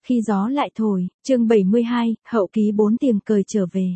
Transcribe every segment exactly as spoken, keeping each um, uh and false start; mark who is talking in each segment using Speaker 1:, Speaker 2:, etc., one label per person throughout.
Speaker 1: Khi gió lại thổi, chương bảy mươi hai, hậu ký bốn tiếng cười trở về.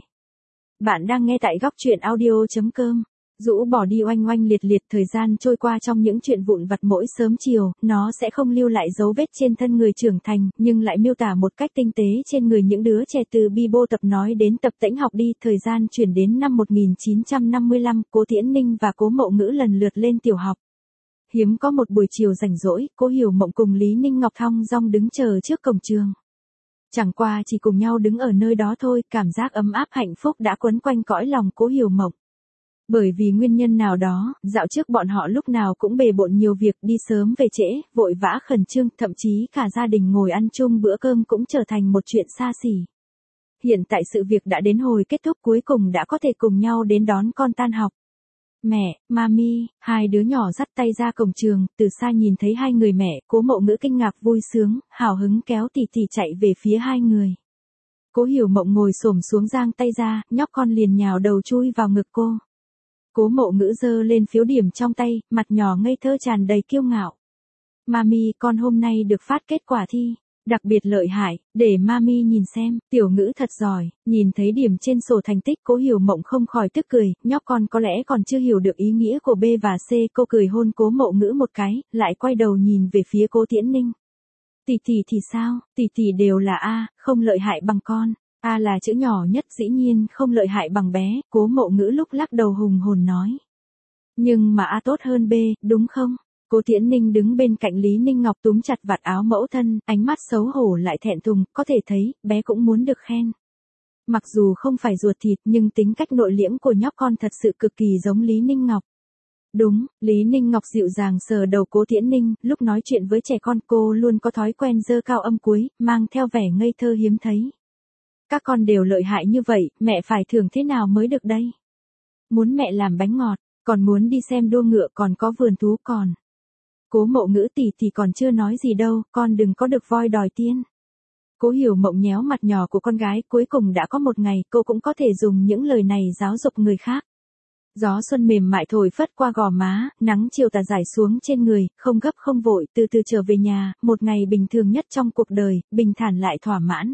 Speaker 1: Bạn đang nghe tại góc truyện audio.com. Rũ bỏ đi oanh oanh liệt liệt, thời gian trôi qua trong những chuyện vụn vặt mỗi sớm chiều, nó sẽ không lưu lại dấu vết trên thân người trưởng thành, nhưng lại miêu tả một cách tinh tế trên người những đứa trẻ từ Bibo tập nói đến tập tễnh học đi. Thời gian chuyển đến năm một nghìn chín trăm năm mươi lăm, Cố Tiễn Ninh và Cố Mậu Ngữ lần lượt lên tiểu học. Hiếm có một buổi chiều rảnh rỗi, Cố Hiểu Mộng cùng Lý Ninh Ngọc thong dong đứng chờ trước cổng trường. Chẳng qua chỉ cùng nhau đứng ở nơi đó thôi, cảm giác ấm áp hạnh phúc đã quấn quanh cõi lòng Cố Hiểu Mộng. Bởi vì nguyên nhân nào đó, dạo trước bọn họ lúc nào cũng bề bộn nhiều việc, đi sớm về trễ, vội vã khẩn trương, thậm chí cả gia đình ngồi ăn chung bữa cơm cũng trở thành một chuyện xa xỉ. Hiện tại sự việc đã đến hồi kết thúc, cuối cùng đã có thể cùng nhau đến đón con tan học. Mẹ, mami, hai đứa nhỏ dắt tay ra cổng trường, từ xa nhìn thấy hai người mẹ, Cố Mậu Ngữ kinh ngạc vui sướng, hào hứng kéo tỉ tỉ chạy về phía hai người. Cố Hiểu Mộng ngồi xổm xuống giang tay ra, nhóc con liền nhào đầu chui vào ngực cô. Cố Mậu Ngữ giơ lên phiếu điểm trong tay, mặt nhỏ ngây thơ tràn đầy kiêu ngạo. Mami, con hôm nay được phát kết quả thi. Đặc biệt lợi hại, để mami nhìn xem, tiểu Ngữ thật giỏi. Nhìn thấy điểm trên sổ thành tích, Cố Hiểu Mộng không khỏi tức cười, nhóc con có lẽ còn chưa hiểu được ý nghĩa của B và C. Cô cười hôn Cố Mậu Ngữ một cái, lại quay đầu nhìn về phía Cố Tiễn Ninh. Tỷ tỷ thì sao, tỷ tỷ đều là A, không lợi hại bằng con. A là chữ nhỏ nhất, dĩ nhiên không lợi hại bằng bé. Cố Mậu Ngữ lúc lắc đầu hùng hồn nói. Nhưng mà A tốt hơn B, đúng không? Cố Tiễn Ninh đứng bên cạnh Lý Ninh Ngọc túm chặt vạt áo mẫu thân, ánh mắt xấu hổ lại thẹn thùng, có thể thấy, bé cũng muốn được khen. Mặc dù không phải ruột thịt, nhưng tính cách nội liễm của nhóc con thật sự cực kỳ giống Lý Ninh Ngọc. Đúng, Lý Ninh Ngọc dịu dàng sờ đầu Cố Tiễn Ninh, lúc nói chuyện với trẻ con cô luôn có thói quen giơ cao âm cuối, mang theo vẻ ngây thơ hiếm thấy. Các con đều lợi hại như vậy, mẹ phải thưởng thế nào mới được đây? Muốn mẹ làm bánh ngọt, còn muốn đi xem đua ngựa, còn có vườn thú còn. Cố Mậu Ngữ tỷ thì còn chưa nói gì đâu, con đừng có được voi đòi tiên. Cố Hiểu Mộng nhéo mặt nhỏ của con gái, cuối cùng đã có một ngày cô cũng có thể dùng những lời này giáo dục người khác. Gió xuân mềm mại thổi phất qua gò má, nắng chiều tà rải xuống trên người, không gấp không vội, từ từ trở về nhà, một ngày bình thường nhất trong cuộc đời, bình thản lại thỏa mãn.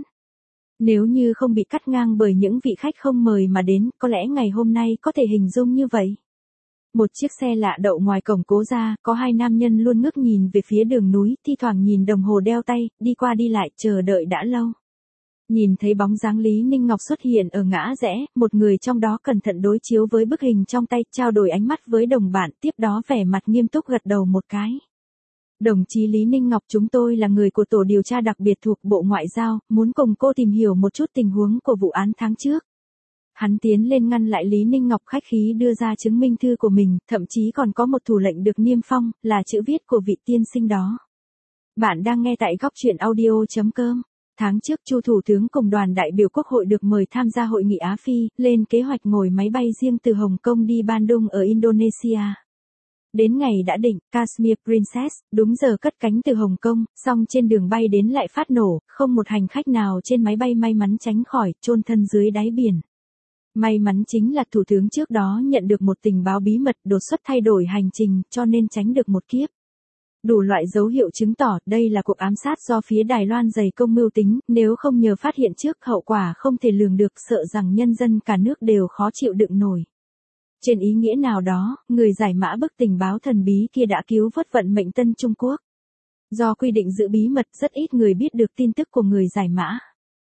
Speaker 1: Nếu như không bị cắt ngang bởi những vị khách không mời mà đến, có lẽ ngày hôm nay có thể hình dung như vậy. Một chiếc xe lạ đậu ngoài cổng Cố gia, có hai nam nhân luôn ngước nhìn về phía đường núi, thi thoảng nhìn đồng hồ đeo tay, đi qua đi lại, chờ đợi đã lâu. Nhìn thấy bóng dáng Lý Ninh Ngọc xuất hiện ở ngã rẽ, một người trong đó cẩn thận đối chiếu với bức hình trong tay, trao đổi ánh mắt với đồng bạn, tiếp đó vẻ mặt nghiêm túc gật đầu một cái. Đồng chí Lý Ninh Ngọc, chúng tôi là người của tổ điều tra đặc biệt thuộc Bộ Ngoại giao, muốn cùng cô tìm hiểu một chút tình huống của vụ án tháng trước. Hắn tiến lên ngăn lại Lý Ninh Ngọc, khách khí đưa ra chứng minh thư của mình, thậm chí còn có một thủ lệnh được niêm phong, là chữ viết của vị tiên sinh đó. Bạn đang nghe tại góc truyện audio.com. Tháng trước Chu Thủ tướng cùng đoàn đại biểu Quốc hội được mời tham gia hội nghị Á Phi, lên kế hoạch ngồi máy bay riêng từ Hồng Kông đi Bandung ở Indonesia. Đến ngày đã định, Kashmir Princess, đúng giờ cất cánh từ Hồng Kông, song trên đường bay đến lại phát nổ, không một hành khách nào trên máy bay may mắn tránh khỏi, chôn thân dưới đáy biển. May mắn chính là Thủ tướng trước đó nhận được một tình báo bí mật, đột xuất thay đổi hành trình, cho nên tránh được một kiếp. Đủ loại dấu hiệu chứng tỏ đây là cuộc ám sát do phía Đài Loan dày công mưu tính, nếu không nhờ phát hiện trước, hậu quả không thể lường được, sợ rằng nhân dân cả nước đều khó chịu đựng nổi. Trên ý nghĩa nào đó, người giải mã bức tình báo thần bí kia đã cứu vớt vận mệnh Tân Trung Quốc. Do quy định giữ bí mật, rất ít người biết được tin tức của người giải mã.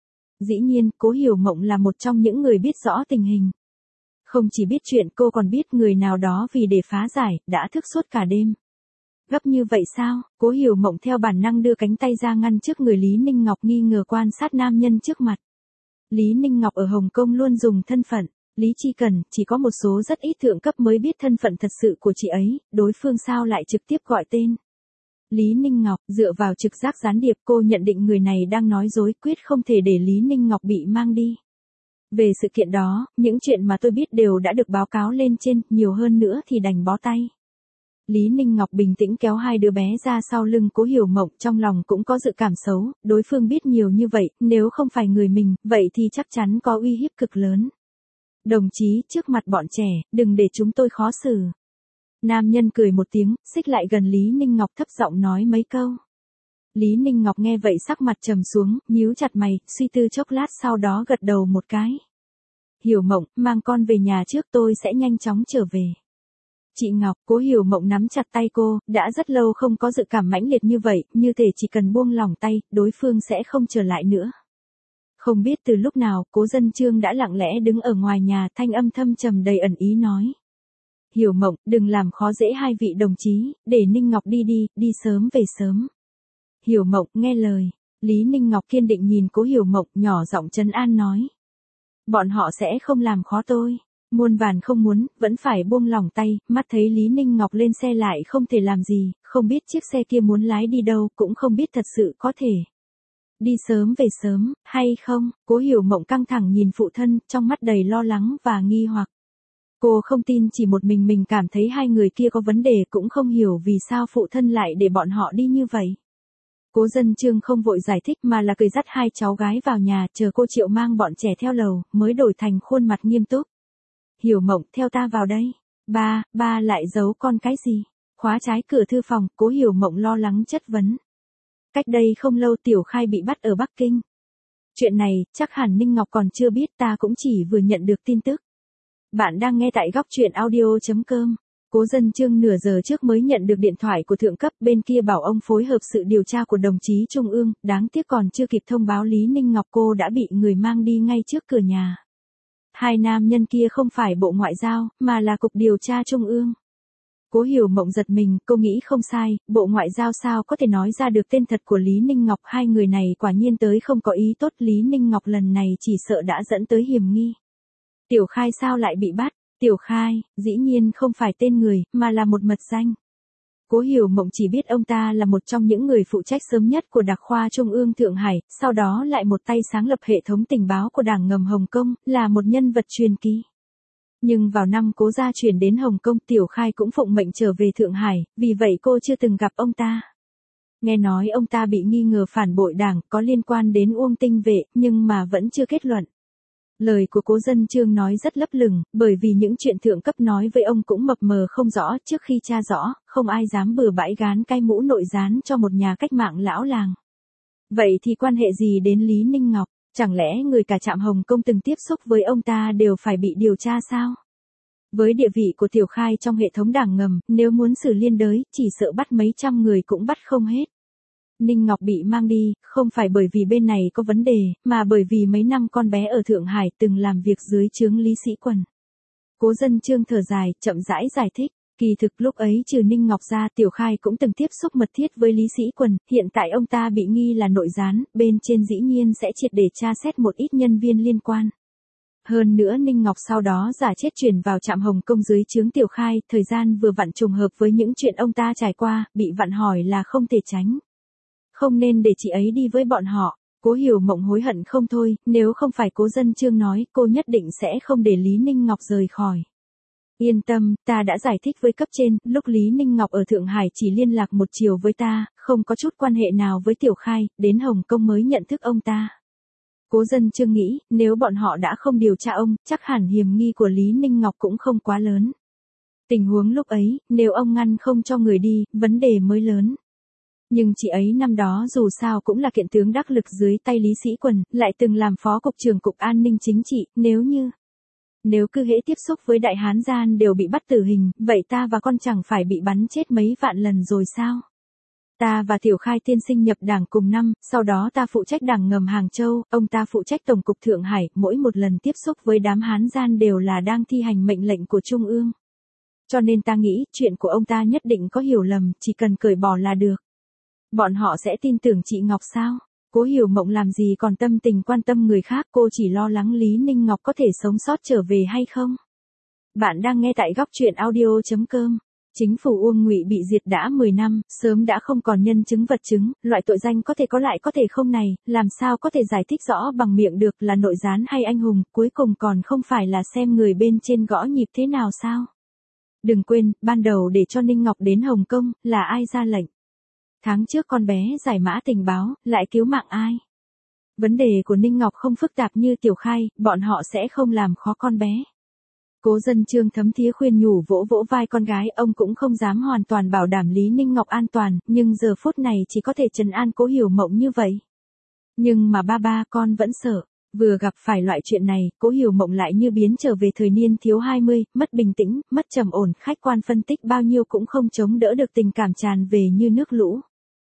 Speaker 1: Dĩ nhiên, Cố Hiểu Mộng là một trong những người biết rõ tình hình. Không chỉ biết chuyện, cô còn biết người nào đó vì để phá giải, đã thức suốt cả đêm. Gấp như vậy sao? Cố Hiểu Mộng theo bản năng đưa cánh tay ra ngăn trước người Lý Ninh Ngọc, nghi ngờ quan sát nam nhân trước mặt. Lý Ninh Ngọc ở Hồng Kông luôn dùng thân phận Lý Chi Cần, chỉ có một số rất ít thượng cấp mới biết thân phận thật sự của chị ấy, đối phương sao lại trực tiếp gọi tên. Lý Ninh Ngọc, dựa vào trực giác gián điệp, cô nhận định người này đang nói dối, quyết không thể để Lý Ninh Ngọc bị mang đi. Về sự kiện đó, những chuyện mà tôi biết đều đã được báo cáo lên trên, nhiều hơn nữa thì đành bó tay. Lý Ninh Ngọc bình tĩnh kéo hai đứa bé ra sau lưng Cố Hiểu Mộng, trong lòng cũng có dự cảm xấu, đối phương biết nhiều như vậy, nếu không phải người mình, vậy thì chắc chắn có uy hiếp cực lớn. Đồng chí, trước mặt bọn trẻ, đừng để chúng tôi khó xử. Nam nhân cười một tiếng, xích lại gần Lý Ninh Ngọc thấp giọng nói mấy câu. Lý Ninh Ngọc nghe vậy sắc mặt trầm xuống, nhíu chặt mày, suy tư chốc lát sau đó gật đầu một cái. Hiểu Mộng, mang con về nhà trước, tôi sẽ nhanh chóng trở về. Chị Ngọc, Cố Hiểu Mộng nắm chặt tay cô, đã rất lâu không có dự cảm mãnh liệt như vậy, như thể chỉ cần buông lỏng tay, đối phương sẽ không trở lại nữa. Không biết từ lúc nào, Cố Dân Trương đã lặng lẽ đứng ở ngoài nhà, thanh âm thâm trầm đầy ẩn ý nói. Hiểu Mộng, đừng làm khó dễ hai vị đồng chí, để Ninh Ngọc đi đi, đi sớm về sớm. Hiểu Mộng, nghe lời. Lý Ninh Ngọc kiên định nhìn Cố Hiểu Mộng, nhỏ giọng trấn an nói. Bọn họ sẽ không làm khó tôi. Muôn vàn không muốn, vẫn phải buông lỏng tay, mắt thấy Lý Ninh Ngọc lên xe lại không thể làm gì, không biết chiếc xe kia muốn lái đi đâu, cũng không biết thật sự có thể. Đi sớm về sớm, hay không? Cố Hiểu Mộng căng thẳng nhìn phụ thân, trong mắt đầy lo lắng và nghi hoặc. Cô không tin chỉ một mình mình cảm thấy hai người kia có vấn đề, cũng không hiểu vì sao phụ thân lại để bọn họ đi như vậy. Cố Dân Trương không vội giải thích mà là cười dắt hai cháu gái vào nhà, chờ cô Triệu mang bọn trẻ theo lầu, mới đổi thành khuôn mặt nghiêm túc. Hiểu Mộng, theo ta vào đây. Ba, ba lại giấu con cái gì? Khóa trái cửa thư phòng, Cố Hiểu Mộng lo lắng chất vấn. Cách đây không lâu Tiểu Khai bị bắt ở Bắc Kinh. Chuyện này, chắc hẳn Ninh Ngọc còn chưa biết, ta cũng chỉ vừa nhận được tin tức. Bạn đang nghe tại góc truyện audio chấm com. Cố Dân Trương nửa giờ trước mới nhận được điện thoại của thượng cấp, bên kia bảo ông phối hợp sự điều tra của đồng chí Trung ương, đáng tiếc còn chưa kịp thông báo Lý Ninh Ngọc cô đã bị người mang đi ngay trước cửa nhà. Hai nam nhân kia không phải Bộ Ngoại giao, mà là Cục Điều tra Trung ương. Cố Hiểu Mộng giật mình, cô nghĩ không sai, Bộ Ngoại giao sao có thể nói ra được tên thật của Lý Ninh Ngọc, hai người này quả nhiên tới không có ý tốt, Lý Ninh Ngọc lần này chỉ sợ đã dẫn tới hiểm nghi. Tiểu Khai sao lại bị bắt? Tiểu Khai, dĩ nhiên không phải tên người, mà là một mật danh. Cố Hiểu Mộng chỉ biết ông ta là một trong những người phụ trách sớm nhất của Đặc khoa Trung ương Thượng Hải, sau đó lại một tay sáng lập hệ thống tình báo của Đảng ngầm Hồng Kông, là một nhân vật truyền kỳ. Nhưng vào năm Cố gia chuyển đến Hồng Kông, Tiểu Khai cũng phụng mệnh trở về Thượng Hải, vì vậy cô chưa từng gặp ông ta. Nghe nói ông ta bị nghi ngờ phản bội Đảng, có liên quan đến Uông Tinh Vệ, nhưng mà vẫn chưa kết luận. Lời của Cố Dân Trương nói rất lấp lửng, bởi vì những chuyện thượng cấp nói với ông cũng mập mờ không rõ, trước khi tra rõ, không ai dám bừa bãi gán cái mũ nội gián cho một nhà cách mạng lão làng. Vậy thì quan hệ gì đến Lý Ninh Ngọc? Chẳng lẽ người cả trạm Hồng Kông từng tiếp xúc với ông ta đều phải bị điều tra sao? Với địa vị của Tiểu Khai trong hệ thống Đảng ngầm, nếu muốn xử liên đới, chỉ sợ bắt mấy trăm người cũng bắt không hết. Ninh Ngọc bị mang đi, không phải bởi vì bên này có vấn đề, mà bởi vì mấy năm con bé ở Thượng Hải từng làm việc dưới trướng Lý Sĩ Quần. Cố Dân Trương thở dài, chậm rãi giải thích, kỳ thực lúc ấy trừ Ninh Ngọc ra, Tiểu Khai cũng từng tiếp xúc mật thiết với Lý Sĩ Quần, hiện tại ông ta bị nghi là nội gián, bên trên dĩ nhiên sẽ triệt để tra xét một ít nhân viên liên quan. Hơn nữa Ninh Ngọc sau đó giả chết chuyển vào trạm Hồng Kông dưới trướng Tiểu Khai, thời gian vừa vặn trùng hợp với những chuyện ông ta trải qua, bị vặn hỏi là không thể tránh. Không nên để chị ấy đi với bọn họ. Cố Hiểu Mộng hối hận không thôi, nếu không phải Cố Dân Trương nói, cô nhất định sẽ không để Lý Ninh Ngọc rời khỏi. Yên tâm, ta đã giải thích với cấp trên, lúc Lý Ninh Ngọc ở Thượng Hải chỉ liên lạc một chiều với ta, không có chút quan hệ nào với Tiểu Khai, đến Hồng Kông mới nhận thức ông ta. Cố Dân Trương nghĩ, nếu bọn họ đã không điều tra ông, chắc hẳn hiểm nghi của Lý Ninh Ngọc cũng không quá lớn. Tình huống lúc ấy, nếu ông ngăn không cho người đi, vấn đề mới lớn. Nhưng chị ấy năm đó dù sao cũng là kiện tướng đắc lực dưới tay Lý Sĩ Quần, lại từng làm phó cục trưởng cục an ninh chính trị, nếu như... Nếu cứ hễ tiếp xúc với đại hán gian đều bị bắt tử hình, vậy ta và con chẳng phải bị bắn chết mấy vạn lần rồi sao? Ta và Tiểu Khai tiên sinh nhập Đảng cùng năm, sau đó ta phụ trách Đảng ngầm Hàng Châu, ông ta phụ trách Tổng cục Thượng Hải, mỗi một lần tiếp xúc với đám hán gian đều là đang thi hành mệnh lệnh của Trung ương. Cho nên ta nghĩ, chuyện của ông ta nhất định có hiểu lầm, chỉ cần cởi bỏ là được. Bọn họ sẽ tin tưởng chị Ngọc sao? Cố Hiểu Mộng làm gì còn tâm tình quan tâm người khác, cô chỉ lo lắng Lý Ninh Ngọc có thể sống sót trở về hay không. Bạn đang nghe tại góc truyện audio chấm com. Chính phủ Uông Ngụy bị diệt đã mười năm, sớm đã không còn nhân chứng vật chứng, loại tội danh có thể có lại có thể không này, làm sao có thể giải thích rõ bằng miệng được là nội gián hay anh hùng, cuối cùng còn không phải là xem người bên trên gõ nhịp thế nào sao? Đừng quên, ban đầu để cho Ninh Ngọc đến Hồng Kông, là ai ra lệnh? Tháng trước con bé giải mã tình báo, lại cứu mạng ai? Vấn đề của Ninh Ngọc không phức tạp như Tiểu Khai, bọn họ sẽ không làm khó con bé. Cố Dân Chương thấm thía khuyên nhủ vỗ vỗ vai con gái, ông cũng không dám hoàn toàn bảo đảm Lý Ninh Ngọc an toàn, nhưng giờ phút này chỉ có thể trấn an Cố Hiểu Mộng như vậy. Nhưng mà ba ba, con vẫn sợ. Vừa gặp phải loại chuyện này, Cố Hiểu Mộng lại như biến trở về thời niên thiếu hai mươi, mất bình tĩnh, mất trầm ổn, khách quan phân tích bao nhiêu cũng không chống đỡ được tình cảm tràn về như nước lũ.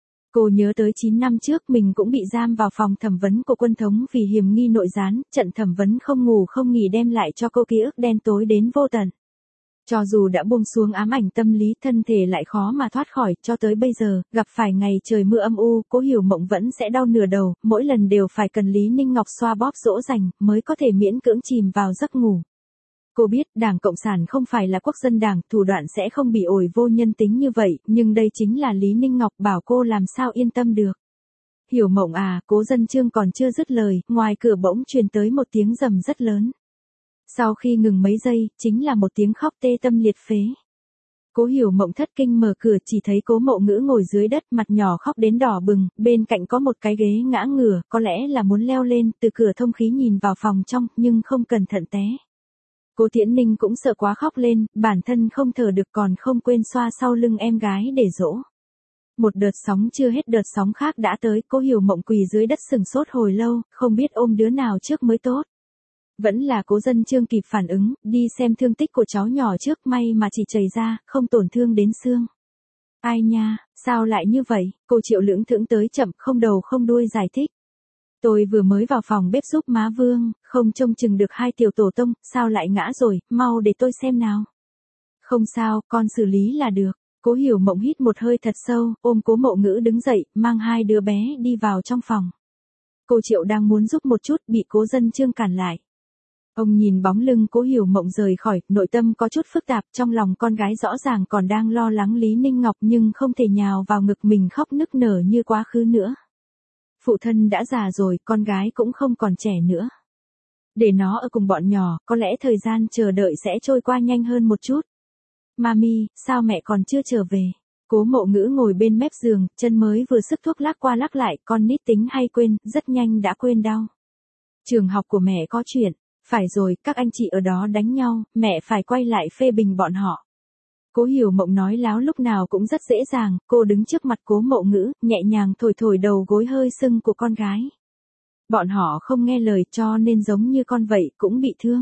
Speaker 1: Cô nhớ tới chín năm trước mình cũng bị giam vào phòng thẩm vấn của Quân Thống vì hiểm nghi nội gián, trận thẩm vấn không ngủ không nghỉ đem lại cho cô ký ức đen tối đến vô tận. Cho dù đã buông xuống ám ảnh tâm lý, thân thể lại khó mà thoát khỏi, cho tới bây giờ, gặp phải ngày trời mưa âm u, Cố Hiểu Mộng vẫn sẽ đau nửa đầu, mỗi lần đều phải cần Lý Ninh Ngọc xoa bóp dỗ dành, mới có thể miễn cưỡng chìm vào giấc ngủ. Cô biết Đảng Cộng sản không phải là quốc dân đảng, thủ đoạn sẽ không bị ổi vô nhân tính như vậy, nhưng đây chính là Lý Ninh Ngọc, bảo cô làm sao yên tâm được. Hiểu Mộng à, Cố Dân Chương còn chưa dứt lời, ngoài cửa bỗng truyền tới một tiếng rầm rất lớn. Sau khi ngừng mấy giây, chính là một tiếng khóc tê tâm liệt phế. Cố Hiểu Mộng thất kinh mở cửa, chỉ thấy Cố Mộ Ngữ ngồi dưới đất, mặt nhỏ khóc đến đỏ bừng, bên cạnh có một cái ghế ngã ngửa, có lẽ là muốn leo lên, từ cửa thông khí nhìn vào phòng trong, nhưng không cẩn thận té. Cố Tiễn Ninh cũng sợ quá khóc lên, bản thân không thở được còn không quên xoa sau lưng em gái để dỗ. Một đợt sóng chưa hết đợt sóng khác đã tới, Cố Hiểu Mộng quỳ dưới đất sừng sốt hồi lâu, không biết ôm đứa nào trước mới tốt. Vẫn là Cố Dân Chương kịp phản ứng, đi xem thương tích của cháu nhỏ trước, may mà chỉ chảy ra, không tổn thương đến xương. Ai nha, sao lại như vậy? Cô Triệu lưỡng thững tới chậm, không đầu không đuôi giải thích. Tôi vừa mới vào phòng bếp giúp má Vương, không trông chừng được hai tiểu tổ tông, sao lại ngã rồi, mau để tôi xem nào. Không sao, con xử lý là được. Cố Hiểu Mộng hít một hơi thật sâu, ôm Cố Mộ Ngữ đứng dậy, mang hai đứa bé đi vào trong phòng. Cô Triệu đang muốn giúp một chút, bị Cố Dân Chương cản lại. Ông nhìn bóng lưng Cố Hiểu Mộng rời khỏi, nội tâm có chút phức tạp, trong lòng con gái rõ ràng còn đang lo lắng Lý Ninh Ngọc nhưng không thể nhào vào ngực mình khóc nức nở như quá khứ nữa. Phụ thân đã già rồi, con gái cũng không còn trẻ nữa. Để nó ở cùng bọn nhỏ, có lẽ thời gian chờ đợi sẽ trôi qua nhanh hơn một chút. Mami, sao mẹ còn chưa trở về? Cố Mộ Ngữ ngồi bên mép giường, chân mới vừa sức thuốc lắc qua lắc lại, con nít tính hay quên, rất nhanh đã quên đau. Trường học của mẹ có chuyện. Phải rồi, các anh chị ở đó đánh nhau, mẹ phải quay lại phê bình bọn họ. Cố Hiểu Mộng nói láo lúc nào cũng rất dễ dàng, cô đứng trước mặt Cố Mộ Ngữ, nhẹ nhàng thổi thổi đầu gối hơi sưng của con gái. Bọn họ không nghe lời cho nên giống như con vậy cũng bị thương.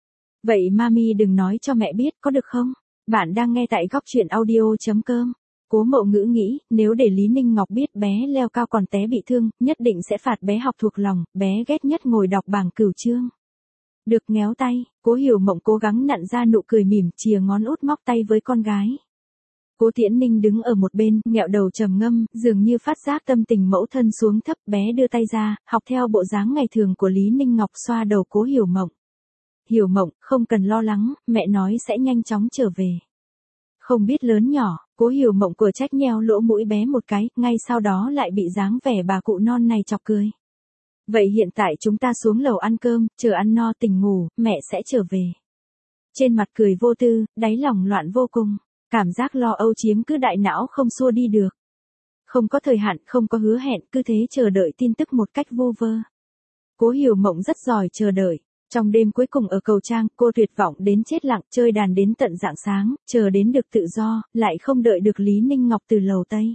Speaker 1: Vậy mami đừng nói cho mẹ biết có được không? Bạn đang nghe tại góc truyện audio chấm com. Cố Mộ Ngữ nghĩ, nếu để Lý Ninh Ngọc biết bé leo cao còn té bị thương, nhất định sẽ phạt bé học thuộc lòng, bé ghét nhất ngồi đọc bảng cửu chương. Được, nhéo tay, Cố Hiểu Mộng cố gắng nặn ra nụ cười mỉm, chìa ngón út móc tay với con gái. Cố Tiễn Ninh đứng ở một bên, nghẹo đầu trầm ngâm, dường như phát giác tâm tình mẫu thân xuống thấp, bé đưa tay ra, học theo bộ dáng ngày thường của Lý Ninh Ngọc xoa đầu Cố Hiểu Mộng. Hiểu Mộng, không cần lo lắng, mẹ nói sẽ nhanh chóng trở về. Không biết lớn nhỏ, Cố Hiểu Mộng cửa trách nheo lỗ mũi bé một cái, ngay sau đó lại bị dáng vẻ bà cụ non này chọc cười. Vậy hiện tại chúng ta xuống lầu ăn cơm, chờ ăn no tỉnh ngủ, mẹ sẽ trở về. Trên mặt cười vô tư, đáy lòng loạn vô cùng, cảm giác lo âu chiếm cứ đại não không xua đi được. Không có thời hạn, không có hứa hẹn, cứ thế chờ đợi tin tức một cách vô vơ. Cố Hiểu Mộng rất giỏi chờ đợi. Trong đêm cuối cùng ở cầu trang, cô tuyệt vọng đến chết lặng, chơi đàn đến tận rạng sáng, chờ đến được tự do, lại không đợi được Lý Ninh Ngọc từ lầu Tây.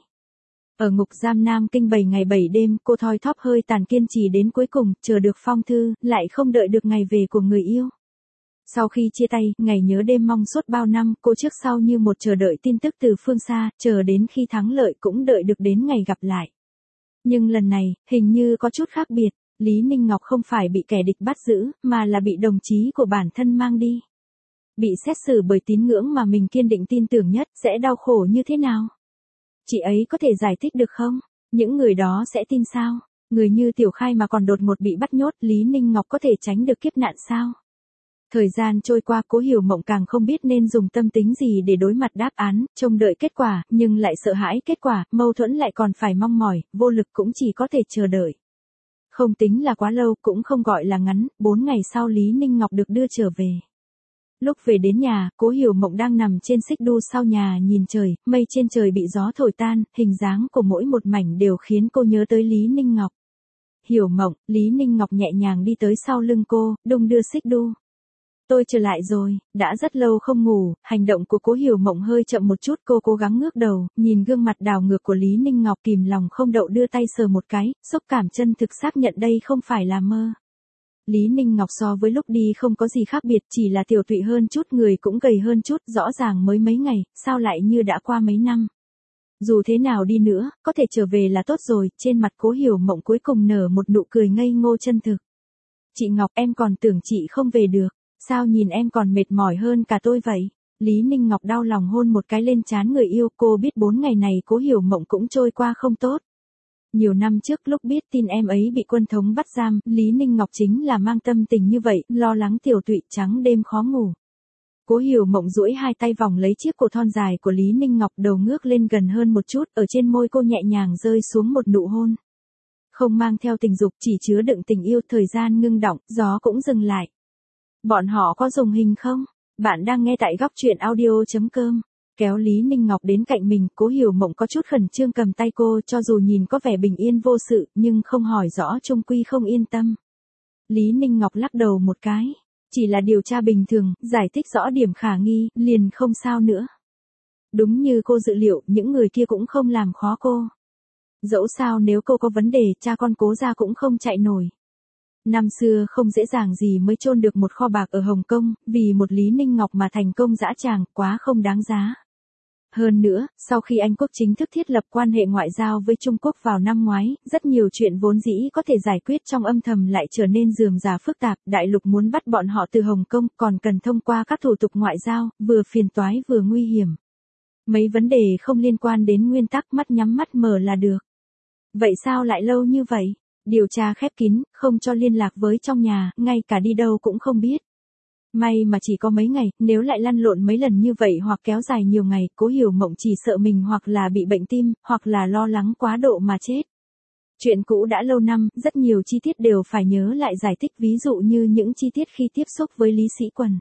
Speaker 1: Ở ngục giam Nam Kinh bảy ngày bảy đêm, cô thoi thóp hơi tàn kiên trì đến cuối cùng, chờ được phong thư, lại không đợi được ngày về của người yêu. Sau khi chia tay, ngày nhớ đêm mong suốt bao năm, cô trước sau như một chờ đợi tin tức từ phương xa, chờ đến khi thắng lợi cũng đợi được đến ngày gặp lại. Nhưng lần này, hình như có chút khác biệt, Lý Ninh Ngọc không phải bị kẻ địch bắt giữ, mà là bị đồng chí của bản thân mang đi. Bị xét xử bởi tín ngưỡng mà mình kiên định tin tưởng nhất, sẽ đau khổ như thế nào? Chị ấy có thể giải thích được không? Những người đó sẽ tin sao? Người như Tiểu Khai mà còn đột ngột bị bắt nhốt, Lý Ninh Ngọc có thể tránh được kiếp nạn sao? Thời gian trôi qua, Cố Hiểu Mộng càng không biết nên dùng tâm tính gì để đối mặt đáp án, trông đợi kết quả, nhưng lại sợ hãi kết quả, mâu thuẫn lại còn phải mong mỏi, vô lực cũng chỉ có thể chờ đợi. Không tính là quá lâu, cũng không gọi là ngắn, bốn ngày sau Lý Ninh Ngọc được đưa trở về. Lúc về đến nhà, Cố Hiểu Mộng đang nằm trên xích đu sau nhà nhìn trời, mây trên trời bị gió thổi tan, hình dáng của mỗi một mảnh đều khiến cô nhớ tới Lý Ninh Ngọc. Hiểu Mộng, Lý Ninh Ngọc nhẹ nhàng đi tới sau lưng cô, đung đưa xích đu. Tôi trở lại rồi, đã rất lâu không ngủ, hành động của Cố Hiểu Mộng hơi chậm một chút, cô cố gắng ngước đầu, nhìn gương mặt đảo ngược của Lý Ninh Ngọc kìm lòng không đậu đưa tay sờ một cái, xúc cảm chân thực xác nhận đây không phải là mơ. Lý Ninh Ngọc so với lúc đi không có gì khác biệt, chỉ là tiểu tụy hơn chút, người cũng gầy hơn chút, rõ ràng mới mấy ngày, sao lại như đã qua mấy năm. Dù thế nào đi nữa, có thể trở về là tốt rồi, trên mặt Cố Hiểu Mộng cuối cùng nở một nụ cười ngây ngô chân thực. Chị Ngọc, em còn tưởng chị không về được, sao nhìn em còn mệt mỏi hơn cả tôi vậy? Lý Ninh Ngọc đau lòng hôn một cái lên trán người yêu, cô biết bốn ngày này Cố Hiểu Mộng cũng trôi qua không tốt. Nhiều năm trước lúc biết tin em ấy bị quân thống bắt giam, Lý Ninh Ngọc chính là mang tâm tình như vậy, lo lắng tiểu tụy trắng đêm khó ngủ. Cố Hiểu Mộng duỗi hai tay vòng lấy chiếc cổ thon dài của Lý Ninh Ngọc, đầu ngước lên gần hơn một chút, ở trên môi cô nhẹ nhàng rơi xuống một nụ hôn. Không mang theo tình dục, chỉ chứa đựng tình yêu, thời gian ngưng đọng, gió cũng dừng lại. Bọn họ có dùng hình không? Bạn đang nghe tại góc truyện audio chấm com. Kéo Lý Ninh Ngọc đến cạnh mình, Cố Hiểu Mộng có chút khẩn trương cầm tay cô, cho dù nhìn có vẻ bình yên vô sự, nhưng không hỏi rõ chung quy không yên tâm. Lý Ninh Ngọc lắc đầu một cái. Chỉ là điều tra bình thường, giải thích rõ điểm khả nghi, liền không sao nữa. Đúng như cô dự liệu, những người kia cũng không làm khó cô. Dẫu sao nếu cô có vấn đề, cha con Cố gia cũng không chạy nổi. Năm xưa không dễ dàng gì mới chôn được một kho bạc ở Hồng Kông, vì một Lý Ninh Ngọc mà thành công dã tràng, quá không đáng giá. Hơn nữa, sau khi Anh quốc chính thức thiết lập quan hệ ngoại giao với Trung Quốc vào năm ngoái, rất nhiều chuyện vốn dĩ có thể giải quyết trong âm thầm lại trở nên rườm rà phức tạp, đại lục muốn bắt bọn họ từ Hồng Kông còn cần thông qua các thủ tục ngoại giao, vừa phiền toái vừa nguy hiểm. Mấy vấn đề không liên quan đến nguyên tắc, mắt nhắm mắt mở là được. Vậy sao lại lâu như vậy? Điều tra khép kín, không cho liên lạc với trong nhà, ngay cả đi đâu cũng không biết. May mà chỉ có mấy ngày, nếu lại lăn lộn mấy lần như vậy hoặc kéo dài nhiều ngày, Cố Hiểu Mộng chỉ sợ mình hoặc là bị bệnh tim, hoặc là lo lắng quá độ mà chết. Chuyện cũ đã lâu năm, rất nhiều chi tiết đều phải nhớ lại giải thích, ví dụ như những chi tiết khi tiếp xúc với Lý Sĩ Quần.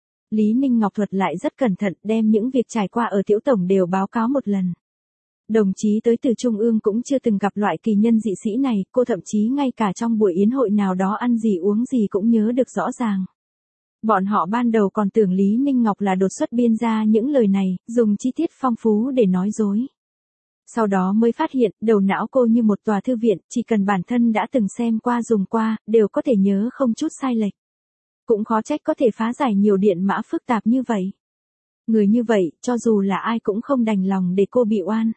Speaker 1: Lý Ninh Ngọc thuật lại rất cẩn thận, đem những việc trải qua ở Tiểu Tổng đều báo cáo một lần. Đồng chí tới từ Trung ương cũng chưa từng gặp loại kỳ nhân dị sĩ này, cô thậm chí ngay cả trong buổi yến hội nào đó ăn gì uống gì cũng nhớ được rõ ràng. Bọn họ ban đầu còn tưởng Lý Ninh Ngọc là đột xuất biên ra những lời này, dùng chi tiết phong phú để nói dối. Sau đó mới phát hiện, đầu não cô như một tòa thư viện, chỉ cần bản thân đã từng xem qua dùng qua, đều có thể nhớ không chút sai lệch. Cũng khó trách có thể phá giải nhiều điện mã phức tạp như vậy. Người như vậy, cho dù là ai cũng không đành lòng để cô bị oan.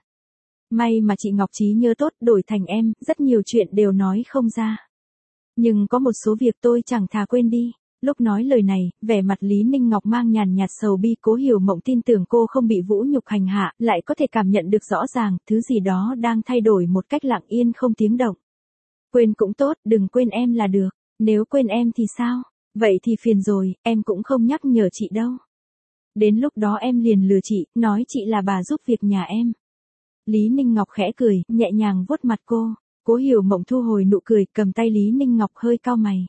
Speaker 1: May mà chị Ngọc trí nhớ tốt, đổi thành em, rất nhiều chuyện đều nói không ra. Nhưng có một số việc tôi chẳng thà quên đi. Lúc nói lời này, vẻ mặt Lý Ninh Ngọc mang nhàn nhạt sầu bi. Cố Hiểu Mộng tin tưởng cô không bị vũ nhục hành hạ, lại có thể cảm nhận được rõ ràng, thứ gì đó đang thay đổi một cách lặng yên không tiếng động. Quên cũng tốt, đừng quên em là được. Nếu quên em thì sao? Vậy thì phiền rồi, em cũng không nhắc nhở chị đâu. Đến lúc đó em liền lừa chị, nói chị là bà giúp việc nhà em. Lý Ninh Ngọc khẽ cười, nhẹ nhàng vuốt mặt cô. Cố Hiểu Mộng thu hồi nụ cười, cầm tay Lý Ninh Ngọc hơi cau mày.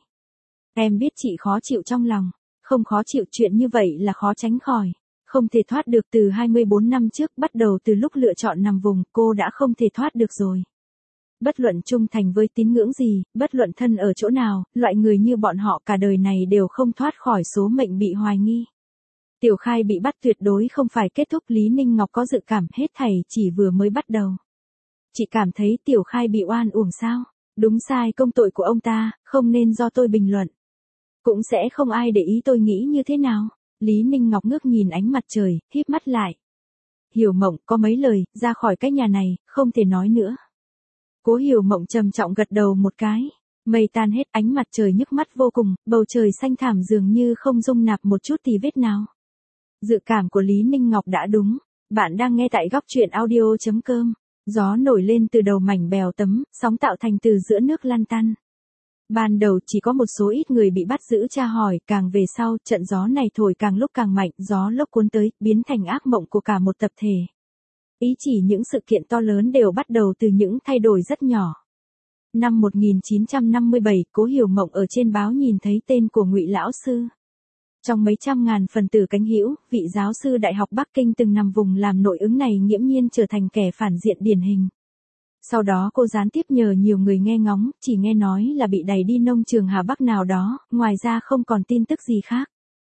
Speaker 1: Em biết chị khó chịu trong lòng, không khó chịu, chuyện như vậy là khó tránh khỏi. Không thể thoát được, từ hai mươi bốn năm trước, bắt đầu từ lúc lựa chọn nằm vùng, cô đã không thể thoát được rồi. Bất luận trung thành với tín ngưỡng gì, bất luận thân ở chỗ nào, loại người như bọn họ cả đời này đều không thoát khỏi số mệnh bị hoài nghi. Tiểu Khai bị bắt tuyệt đối không phải kết thúc, Lý Ninh Ngọc có dự cảm hết thảy chỉ vừa mới bắt đầu. Chị cảm thấy Tiểu Khai bị oan uổng sao? Đúng sai công tội của ông ta, không nên do tôi bình luận. Cũng sẽ không ai để ý tôi nghĩ như thế nào. Lý Ninh Ngọc ngước nhìn ánh mặt trời, híp mắt lại. Hiểu Mộng, có mấy lời, ra khỏi cái nhà này, không thể nói nữa. Cố Hiểu Mộng trầm trọng gật đầu một cái. Mây tan hết, ánh mặt trời nhức mắt vô cùng, bầu trời xanh thảm dường như không dung nạp một chút tì vết nào. Dự cảm của Lý Ninh Ngọc đã đúng. Bạn đang nghe tại góc truyện audio chấm com. Gió nổi lên từ đầu mảnh bèo tấm, sóng tạo thành từ giữa nước lan tăn. Ban đầu chỉ có một số ít người bị bắt giữ tra hỏi, càng về sau, trận gió này thổi càng lúc càng mạnh, gió lốc cuốn tới, biến thành ác mộng của cả một tập thể. Ý chỉ những sự kiện to lớn đều bắt đầu từ những thay đổi rất nhỏ. Năm một nghìn chín trăm năm mươi bảy, Cố Hiểu Mộng ở trên báo nhìn thấy tên của Ngụy lão sư. Trong mấy trăm ngàn phần tử cánh hữu, vị giáo sư Đại học Bắc Kinh từng nằm vùng làm nội ứng này nghiễm nhiên trở thành kẻ phản diện điển hình. Sau đó cô gián tiếp nhờ nhiều người nghe ngóng, chỉ nghe nói là bị đày đi nông trường Hà Bắc nào đó, ngoài ra không còn tin tức gì khác.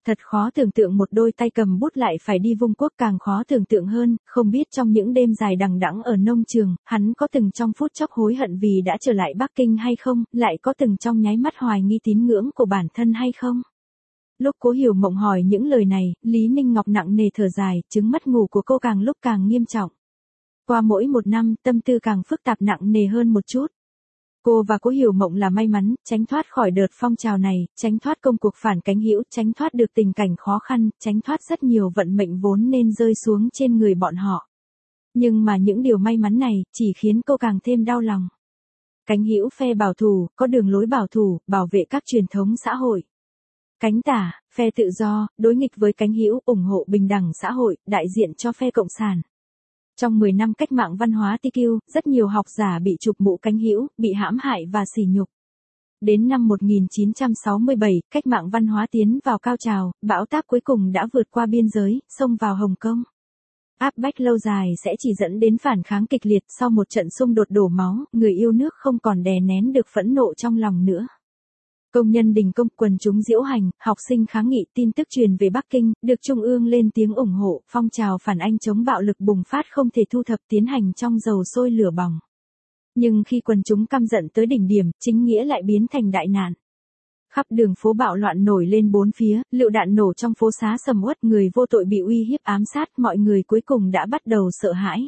Speaker 1: Thật khó tưởng tượng một đôi tay cầm bút lại phải đi vung quốc, càng khó tưởng tượng hơn, không biết trong những đêm dài đằng đẵng ở nông trường, hắn có từng trong phút chốc hối hận vì đã trở lại Bắc Kinh hay không, lại có từng trong nháy mắt hoài nghi tín ngưỡng của bản thân hay không. Lúc Cố Hiểu Mộng hỏi những lời này, Lý Ninh Ngọc nặng nề thở dài, chứng mất ngủ của cô càng lúc càng nghiêm trọng. Qua mỗi một năm, tâm tư càng phức tạp nặng nề hơn một chút. Cô và Cố Hiểu Mộng là may mắn, tránh thoát khỏi đợt phong trào này, tránh thoát công cuộc phản cánh hữu, tránh thoát được tình cảnh khó khăn, tránh thoát rất nhiều vận mệnh vốn nên rơi xuống trên người bọn họ. Nhưng mà những điều may mắn này, chỉ khiến cô càng thêm đau lòng. Cánh hữu phe bảo thủ, có đường lối bảo thủ, bảo vệ các truyền thống xã hội. Cánh tả, phe tự do, đối nghịch với cánh hữu, ủng hộ bình đẳng xã hội, đại diện cho phe cộng sản. Trong mười năm cách mạng văn hóa tê quy, rất nhiều học giả bị chụp mũ cánh hữu, bị hãm hại và sỉ nhục. Đến năm một nghìn chín trăm sáu mươi bảy, cách mạng văn hóa tiến vào cao trào, bão táp cuối cùng đã vượt qua biên giới, xông vào Hồng Kông. Áp bách lâu dài sẽ chỉ dẫn đến phản kháng kịch liệt, sau một trận xung đột đổ máu, người yêu nước không còn đè nén được phẫn nộ trong lòng nữa. Công nhân đình công, quần chúng diễu hành, học sinh kháng nghị, tin tức truyền về Bắc Kinh, được Trung ương lên tiếng ủng hộ, phong trào phản Anh chống bạo lực bùng phát không thể thu thập, tiến hành trong dầu sôi lửa bỏng. Nhưng khi quần chúng căm giận tới đỉnh điểm, chính nghĩa lại biến thành đại nạn. Khắp đường phố bạo loạn nổi lên bốn phía, lựu đạn nổ trong phố xá sầm uất, người vô tội bị uy hiếp ám sát, mọi người cuối cùng đã bắt đầu sợ hãi.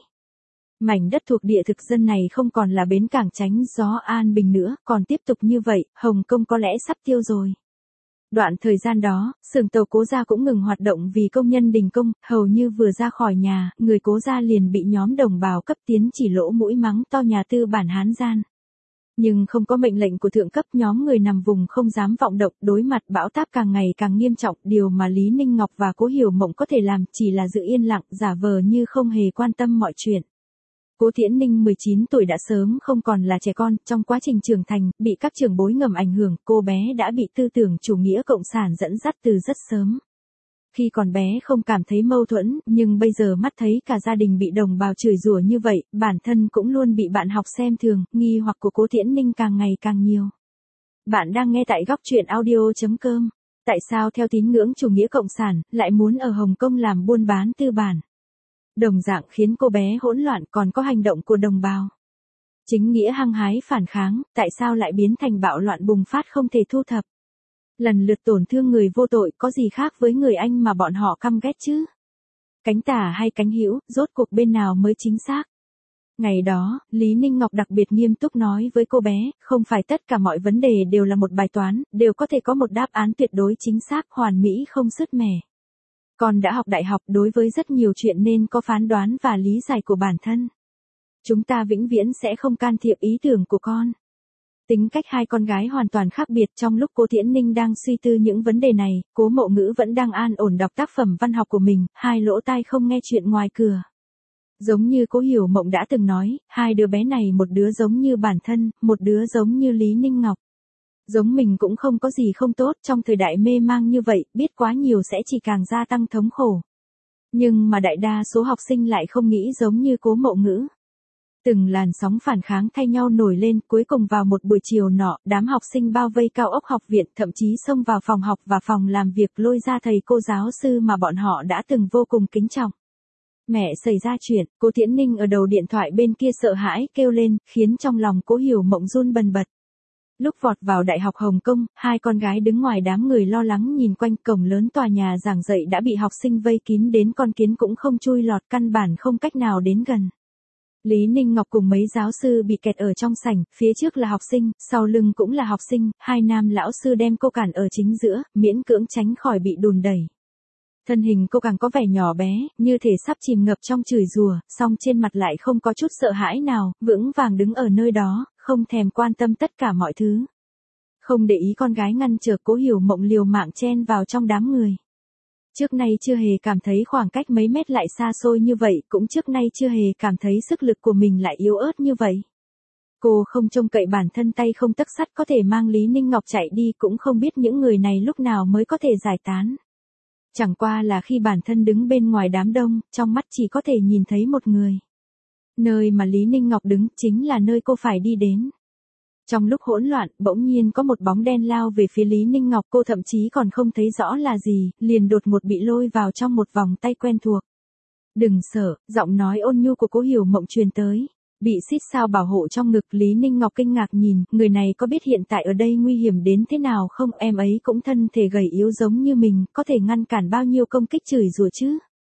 Speaker 1: Mảnh đất thuộc địa thực dân này không còn là bến cảng tránh gió an bình nữa, còn tiếp tục như vậy, Hồng Kông có lẽ sắp tiêu rồi. Đoạn thời gian đó, xưởng tàu Cố Gia cũng ngừng hoạt động vì công nhân đình công, hầu như vừa ra khỏi nhà, người Cố Gia liền bị nhóm đồng bào cấp tiến chỉ lỗ mũi mắng to nhà tư bản Hán gian. Nhưng không có mệnh lệnh của thượng cấp, nhóm người nằm vùng không dám vọng động, đối mặt bão táp càng ngày càng nghiêm trọng, điều mà Lý Ninh Ngọc và Cố Hiểu Mộng có thể làm chỉ là giữ yên lặng, giả vờ như không hề quan tâm mọi chuyện. Cố Thiễn Ninh mười chín tuổi đã sớm không còn là trẻ con, trong quá trình trưởng thành, bị các trưởng bối ngầm ảnh hưởng, cô bé đã bị tư tưởng chủ nghĩa cộng sản dẫn dắt từ rất sớm. Khi còn bé không cảm thấy mâu thuẫn, nhưng bây giờ mắt thấy cả gia đình bị đồng bào chửi rủa như vậy, bản thân cũng luôn bị bạn học xem thường, nghi hoặc của Cố Thiễn Ninh càng ngày càng nhiều. Bạn đang nghe tại góc truyện audio chấm com. Tại sao theo tín ngưỡng chủ nghĩa cộng sản, lại muốn ở Hồng Kông làm buôn bán tư bản? Đồng dạng khiến cô bé hỗn loạn, còn có hành động của đồng bào. Chính nghĩa hăng hái phản kháng, tại sao lại biến thành bạo loạn bùng phát không thể thu thập? Lần lượt tổn thương người vô tội, có gì khác với người Anh mà bọn họ căm ghét chứ? Cánh tả hay cánh hữu, rốt cuộc bên nào mới chính xác? Ngày đó, Lý Ninh Ngọc đặc biệt nghiêm túc nói với cô bé, không phải tất cả mọi vấn đề đều là một bài toán, đều có thể có một đáp án tuyệt đối chính xác, hoàn mỹ không sứt mẻ. Con đã học đại học, đối với rất nhiều chuyện nên có phán đoán và lý giải của bản thân. Chúng ta vĩnh viễn sẽ không can thiệp ý tưởng của con. Tính cách hai con gái hoàn toàn khác biệt. Trong lúc Cố Thiễn Ninh đang suy tư những vấn đề này, Cố Mộ Ngữ vẫn đang an ổn đọc tác phẩm văn học của mình, hai lỗ tai không nghe chuyện ngoài cửa. Giống như Cố Hiểu Mộng đã từng nói, hai đứa bé này một đứa giống như bản thân, một đứa giống như Lý Ninh Ngọc. Giống mình cũng không có gì không tốt, trong thời đại mê mang như vậy, biết quá nhiều sẽ chỉ càng gia tăng thống khổ. Nhưng mà đại đa số học sinh lại không nghĩ giống như Cố Mộ Ngữ. Từng làn sóng phản kháng thay nhau nổi lên, cuối cùng vào một buổi chiều nọ, đám học sinh bao vây cao ốc học viện, thậm chí xông vào phòng học và phòng làm việc lôi ra thầy cô giáo sư mà bọn họ đã từng vô cùng kính trọng. Mẹ xảy ra chuyện, Cố Thiễn Ninh ở đầu điện thoại bên kia sợ hãi kêu lên, khiến trong lòng Cố Hiểu Mộng run bần bật. Lúc vọt vào Đại học Hồng Kông, hai con gái đứng ngoài đám người lo lắng nhìn quanh, cổng lớn tòa nhà giảng dạy đã bị học sinh vây kín đến con kiến cũng không chui lọt, căn bản không cách nào đến gần. Lý Ninh Ngọc cùng mấy giáo sư bị kẹt ở trong sảnh, phía trước là học sinh, sau lưng cũng là học sinh, hai nam lão sư đem cô cản ở chính giữa, miễn cưỡng tránh khỏi bị đùn đẩy. Thân hình cô càng có vẻ nhỏ bé, như thể sắp chìm ngập trong chửi rủa, song trên mặt lại không có chút sợ hãi nào, vững vàng đứng ở nơi đó, không thèm quan tâm tất cả mọi thứ. Không để ý con gái ngăn trở, Cố Hiểu Mộng liều mạng chen vào trong đám người. Trước nay chưa hề cảm thấy khoảng cách mấy mét lại xa xôi như vậy, cũng trước nay chưa hề cảm thấy sức lực của mình lại yếu ớt như vậy. Cô không trông cậy bản thân tay không tấc sắt có thể mang Lý Ninh Ngọc chạy đi, cũng không biết những người này lúc nào mới có thể giải tán. Chẳng qua là khi bản thân đứng bên ngoài đám đông, trong mắt chỉ có thể nhìn thấy một người. Nơi mà Lý Ninh Ngọc đứng chính là nơi cô phải đi đến. Trong lúc hỗn loạn, bỗng nhiên có một bóng đen lao về phía Lý Ninh Ngọc, cô thậm chí còn không thấy rõ là gì, liền đột ngột bị lôi vào trong một vòng tay quen thuộc. Đừng sợ, giọng nói ôn nhu của Cố Hiểu Mộng truyền tới. Bị xít sao bảo hộ trong ngực, Lý Ninh Ngọc kinh ngạc nhìn, người này có biết hiện tại ở đây nguy hiểm đến thế nào không, em ấy cũng thân thể gầy yếu giống như mình, có thể ngăn cản bao nhiêu công kích chửi rủa chứ.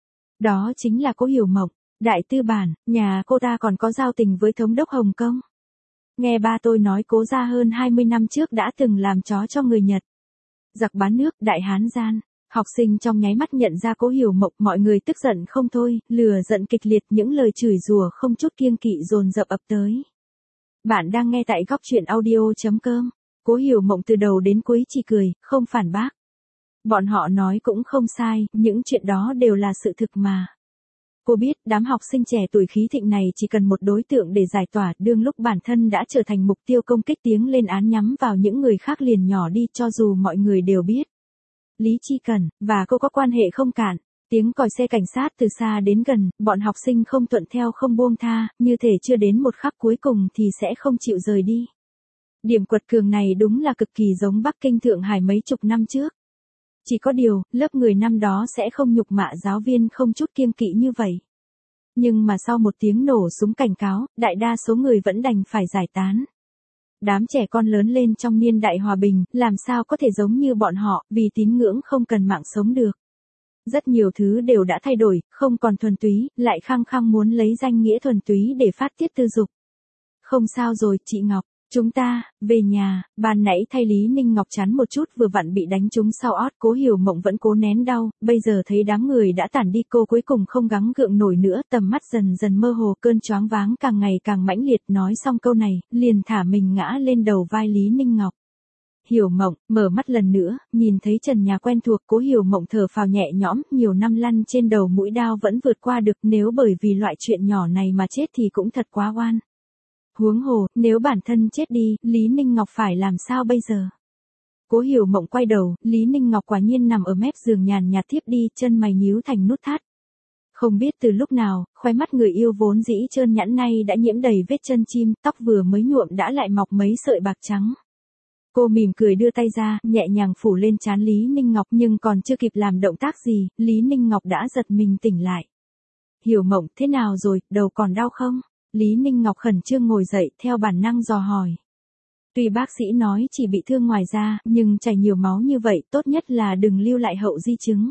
Speaker 1: Đó chính là Cố Hiểu Mộng, đại tư bản, nhà cô ta còn có giao tình với thống đốc Hồng Kông. Nghe ba tôi nói Cố gia hơn hai mươi năm trước đã từng làm chó cho người Nhật. Giặc bán nước, đại hán gian. Học sinh trong nháy mắt nhận ra Cố Hiểu Mộng, mọi người tức giận không thôi, lừa giận kịch liệt, những lời chửi rủa không chút kiêng kỵ dồn dập ập tới. Bạn đang nghe tại góc truyện audio chấm com. Cố Hiểu Mộng từ đầu đến cuối chỉ cười, không phản bác. Bọn họ nói cũng không sai, những chuyện đó đều là sự thực mà. Cô biết, đám học sinh trẻ tuổi khí thịnh này chỉ cần một đối tượng để giải tỏa, đương lúc bản thân đã trở thành mục tiêu công kích, tiếng lên án nhắm vào những người khác liền nhỏ đi, cho dù mọi người đều biết. Lý Chi Cần, và cô có quan hệ không cạn. Tiếng còi xe cảnh sát từ xa đến gần, bọn học sinh không thuận theo không buông tha, như thể chưa đến một khắc cuối cùng thì sẽ không chịu rời đi. Điểm quật cường này đúng là cực kỳ giống Bắc Kinh Thượng Hải mấy chục năm trước. Chỉ có điều, lớp người năm đó sẽ không nhục mạ giáo viên không chút kiêng kỵ như vậy. Nhưng mà sau một tiếng nổ súng cảnh cáo, đại đa số người vẫn đành phải giải tán. Đám trẻ con lớn lên trong niên đại hòa bình, làm sao có thể giống như bọn họ, vì tín ngưỡng không cần mạng sống được. Rất nhiều thứ đều đã thay đổi, không còn thuần túy, lại khăng khăng muốn lấy danh nghĩa thuần túy để phát tiết tư dục. Không sao rồi, chị Ngọc, chúng ta, về nhà. Ban nãy thay Lý Ninh Ngọc chắn một chút vừa vặn bị đánh trúng sau ót, Cố Hiểu Mộng vẫn cố nén đau, bây giờ thấy đám người đã tản đi, cô cuối cùng không gắng gượng nổi nữa, tầm mắt dần dần mơ hồ, cơn choáng váng càng ngày càng mãnh liệt, nói xong câu này, liền thả mình ngã lên đầu vai Lý Ninh Ngọc. Hiểu Mộng, mở mắt lần nữa, nhìn thấy trần nhà quen thuộc, Cố Hiểu Mộng thở phào nhẹ nhõm, nhiều năm lăn trên đầu mũi đao vẫn vượt qua được, nếu bởi vì loại chuyện nhỏ này mà chết thì cũng thật quá oan. Huống hồ, nếu bản thân chết đi, Lý Ninh Ngọc phải làm sao bây giờ? Cố Hiểu Mộng quay đầu, Lý Ninh Ngọc quả nhiên nằm ở mép giường nhàn nhạt thiếp đi, chân mày nhíu thành nút thắt. Không biết từ lúc nào, khóe mắt người yêu vốn dĩ trơn nhẵn nay đã nhiễm đầy vết chân chim, tóc vừa mới nhuộm đã lại mọc mấy sợi bạc trắng. Cô mỉm cười đưa tay ra, nhẹ nhàng phủ lên trán Lý Ninh Ngọc, nhưng còn chưa kịp làm động tác gì, Lý Ninh Ngọc đã giật mình tỉnh lại. Hiểu Mộng, thế nào rồi, đầu còn đau không? Lý Ninh Ngọc khẩn trương ngồi dậy, theo bản năng dò hỏi. Tuy bác sĩ nói chỉ bị thương ngoài da, nhưng chảy nhiều máu như vậy, tốt nhất là đừng lưu lại hậu di chứng.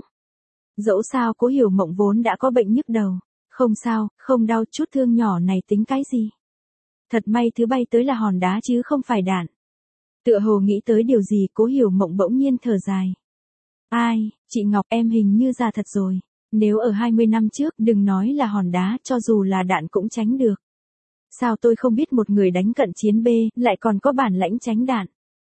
Speaker 1: Dẫu sao Cố Hiểu Mộng vốn đã có bệnh nhức đầu. Không sao, không đau, chút thương nhỏ này tính cái gì? Thật may thứ bay tới là hòn đá chứ không phải đạn. Tựa hồ nghĩ tới điều gì, Cố Hiểu Mộng bỗng nhiên thở dài. Ai, chị Ngọc, em hình như già thật rồi. Nếu ở hai mươi năm trước, đừng nói là hòn đá, cho dù là đạn cũng tránh được. Sao tôi không biết một người đánh cận chiến B, lại còn có bản lãnh tránh đạn?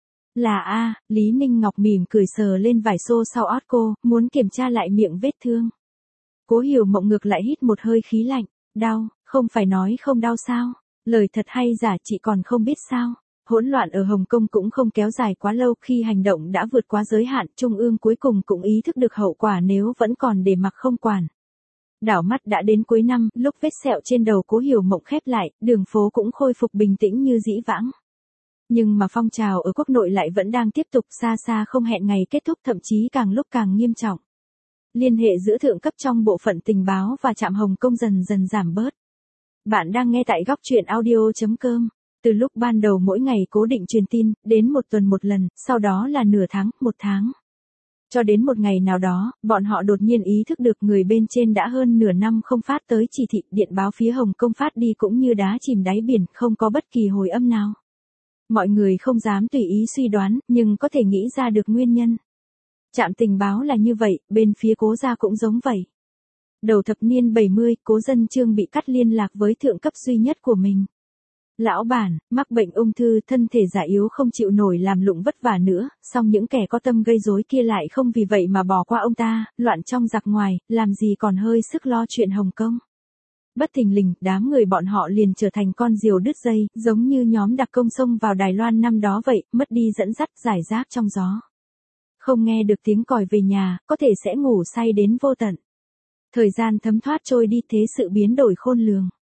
Speaker 1: Là A, Lý Ninh Ngọc mỉm cười sờ lên vải xô sau ót cô, muốn kiểm tra lại miệng vết thương. Cố Hiểu Mộng ngược lại hít một hơi khí lạnh. Đau, không phải nói không đau sao? Lời thật hay giả chị còn không biết sao? Hỗn loạn ở Hồng Kông cũng không kéo dài quá lâu, khi hành động đã vượt quá giới hạn, Trung ương cuối cùng cũng ý thức được hậu quả nếu vẫn còn để mặc không quản. Đảo mắt đã đến cuối năm, lúc vết sẹo trên đầu Cố Hiểu Mộng khép lại, đường phố cũng khôi phục bình tĩnh như dĩ vãng. Nhưng mà phong trào ở quốc nội lại vẫn đang tiếp tục, xa xa không hẹn ngày kết thúc, thậm chí càng lúc càng nghiêm trọng. Liên hệ giữa thượng cấp trong bộ phận tình báo và trạm Hồng Kông dần dần giảm bớt. Bạn đang nghe tại góc truyện audio chấm com. Từ lúc ban đầu mỗi ngày cố định truyền tin, đến một tuần một lần, sau đó là nửa tháng, một tháng. Cho đến một ngày nào đó, bọn họ đột nhiên ý thức được người bên trên đã hơn nửa năm không phát tới chỉ thị, điện báo phía Hồng Kông phát đi cũng như đá chìm đáy biển, không có bất kỳ hồi âm nào. Mọi người không dám tùy ý suy đoán, nhưng có thể nghĩ ra được nguyên nhân. Trạm tình báo là như vậy, bên phía Cố gia cũng giống vậy. Đầu thập niên bảy mươi, Cố Dân Trương bị cắt liên lạc với thượng cấp duy nhất của mình. Lão bản, mắc bệnh ung thư, thân thể già yếu không chịu nổi làm lụng vất vả nữa, song những kẻ có tâm gây rối kia lại không vì vậy mà bỏ qua ông ta, loạn trong giặc ngoài, làm gì còn hơi sức lo chuyện Hồng Kông. Bất thình lình, đám người bọn họ liền trở thành con diều đứt dây, giống như nhóm đặc công xông vào Đài Loan năm đó vậy, mất đi dẫn dắt, giải rác trong gió. Không nghe được tiếng còi về nhà, có thể sẽ ngủ say đến vô tận. Thời gian thấm thoát trôi đi, thế sự biến đổi khôn lường.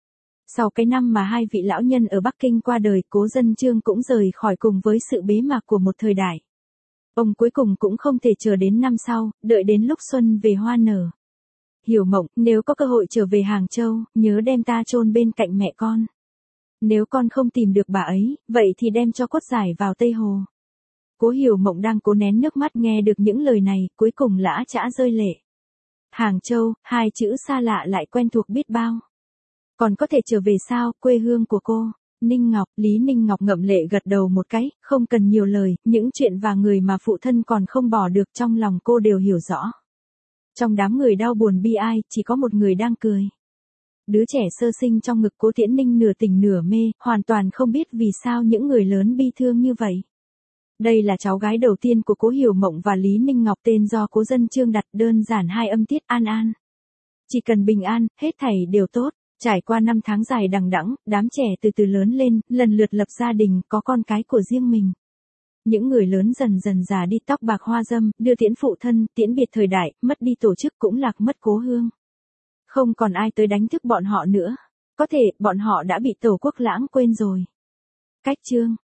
Speaker 1: Sau cái năm mà hai vị lão nhân ở Bắc Kinh qua đời, Cố Dân Chương cũng rời khỏi cùng với sự bế mạc của một thời đại. Ông cuối cùng cũng không thể chờ đến năm sau, đợi đến lúc xuân về hoa nở. Hiểu Mộng, nếu có cơ hội trở về Hàng Châu, nhớ đem ta chôn bên cạnh mẹ con. Nếu con không tìm được bà ấy, vậy thì đem cho cốt giải vào Tây Hồ. Cố Hiểu Mộng đang cố nén nước mắt nghe được những lời này, cuối cùng lã chã rơi lệ. Hàng Châu, hai chữ xa lạ lại quen thuộc biết bao. Còn có thể trở về sao, quê hương của cô? Ninh Ngọc, Lý Ninh Ngọc ngậm lệ gật đầu một cái, không cần nhiều lời, những chuyện và người mà phụ thân còn không bỏ được trong lòng cô đều hiểu rõ. Trong đám người đau buồn bi ai, chỉ có một người đang cười. Đứa trẻ sơ sinh trong ngực Cố Tiễn Ninh nửa tỉnh nửa mê, hoàn toàn không biết vì sao những người lớn bi thương như vậy. Đây là cháu gái đầu tiên của Cố Hiểu Mộng và Lý Ninh Ngọc, tên do Cố Dân Chương đặt, đơn giản hai âm tiết, An An. Chỉ cần bình an, hết thảy đều tốt. Trải qua năm tháng dài đằng đẵng, đám trẻ từ từ lớn lên, lần lượt lập gia đình, có con cái của riêng mình. Những người lớn dần dần già đi, tóc bạc hoa râm, đưa tiễn phụ thân, tiễn biệt thời đại, mất đi tổ chức, cũng lạc mất cố hương. Không còn ai tới đánh thức bọn họ nữa. Có thể, bọn họ đã bị Tổ quốc lãng quên rồi. Cách chương